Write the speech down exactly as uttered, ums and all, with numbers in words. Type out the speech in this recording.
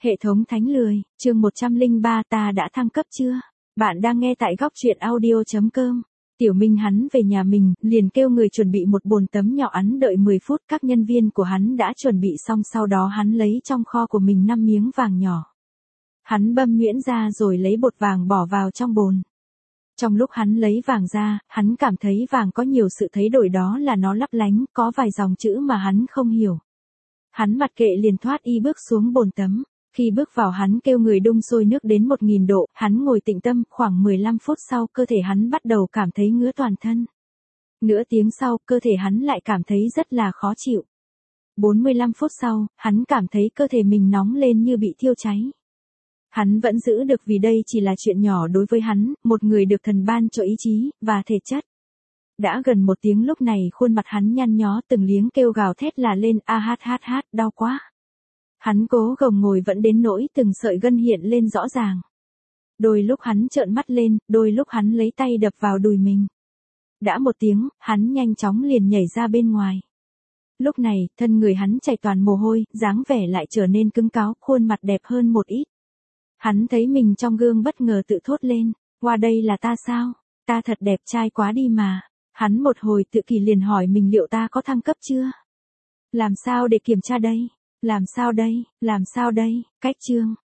Hệ thống thánh lười, chương một trăm lẻ ba ta đã thăng cấp chưa? Bạn đang nghe tại góc truyện audio chấm com. Tiểu Minh hắn về nhà mình, liền kêu người chuẩn bị một bồn tấm nhỏ ắn đợi mười phút, các nhân viên của hắn đã chuẩn bị xong, sau đó hắn lấy trong kho của mình năm miếng vàng nhỏ. Hắn băm nhuyễn ra rồi lấy bột vàng bỏ vào trong bồn. Trong lúc hắn lấy vàng ra, hắn cảm thấy vàng có nhiều sự thay đổi, đó là nó lấp lánh, có vài dòng chữ mà hắn không hiểu. Hắn mặc kệ liền thoát y bước xuống bồn tấm. Khi bước vào hắn kêu người đun sôi nước đến một nghìn độ, hắn ngồi tĩnh tâm, khoảng mười lăm phút sau cơ thể hắn bắt đầu cảm thấy ngứa toàn thân. Nửa tiếng sau, cơ thể hắn lại cảm thấy rất là khó chịu. bốn mươi lăm phút sau, hắn cảm thấy cơ thể mình nóng lên như bị thiêu cháy. Hắn vẫn giữ được vì đây chỉ là chuyện nhỏ đối với hắn, một người được thần ban cho ý chí và thể chất. Đã gần một tiếng lúc này khuôn mặt hắn nhăn nhó, từng liếng kêu gào thét là lên, a hát hát hát, đau quá. Hắn cố gồng ngồi vẫn đến nỗi từng sợi gân hiện lên rõ ràng. Đôi lúc hắn trợn mắt lên, đôi lúc hắn lấy tay đập vào đùi mình. Đã một tiếng, hắn nhanh chóng liền nhảy ra bên ngoài. Lúc này, thân người hắn chảy toàn mồ hôi, dáng vẻ lại trở nên cứng cáp, khuôn mặt đẹp hơn một ít. Hắn thấy mình trong gương bất ngờ tự thốt lên, qua đây là ta sao? Ta thật đẹp trai quá đi mà. Hắn một hồi tự kỷ liền hỏi mình liệu ta có thăng cấp chưa? Làm sao để kiểm tra đây? Làm sao đây, làm sao đây, cách chương.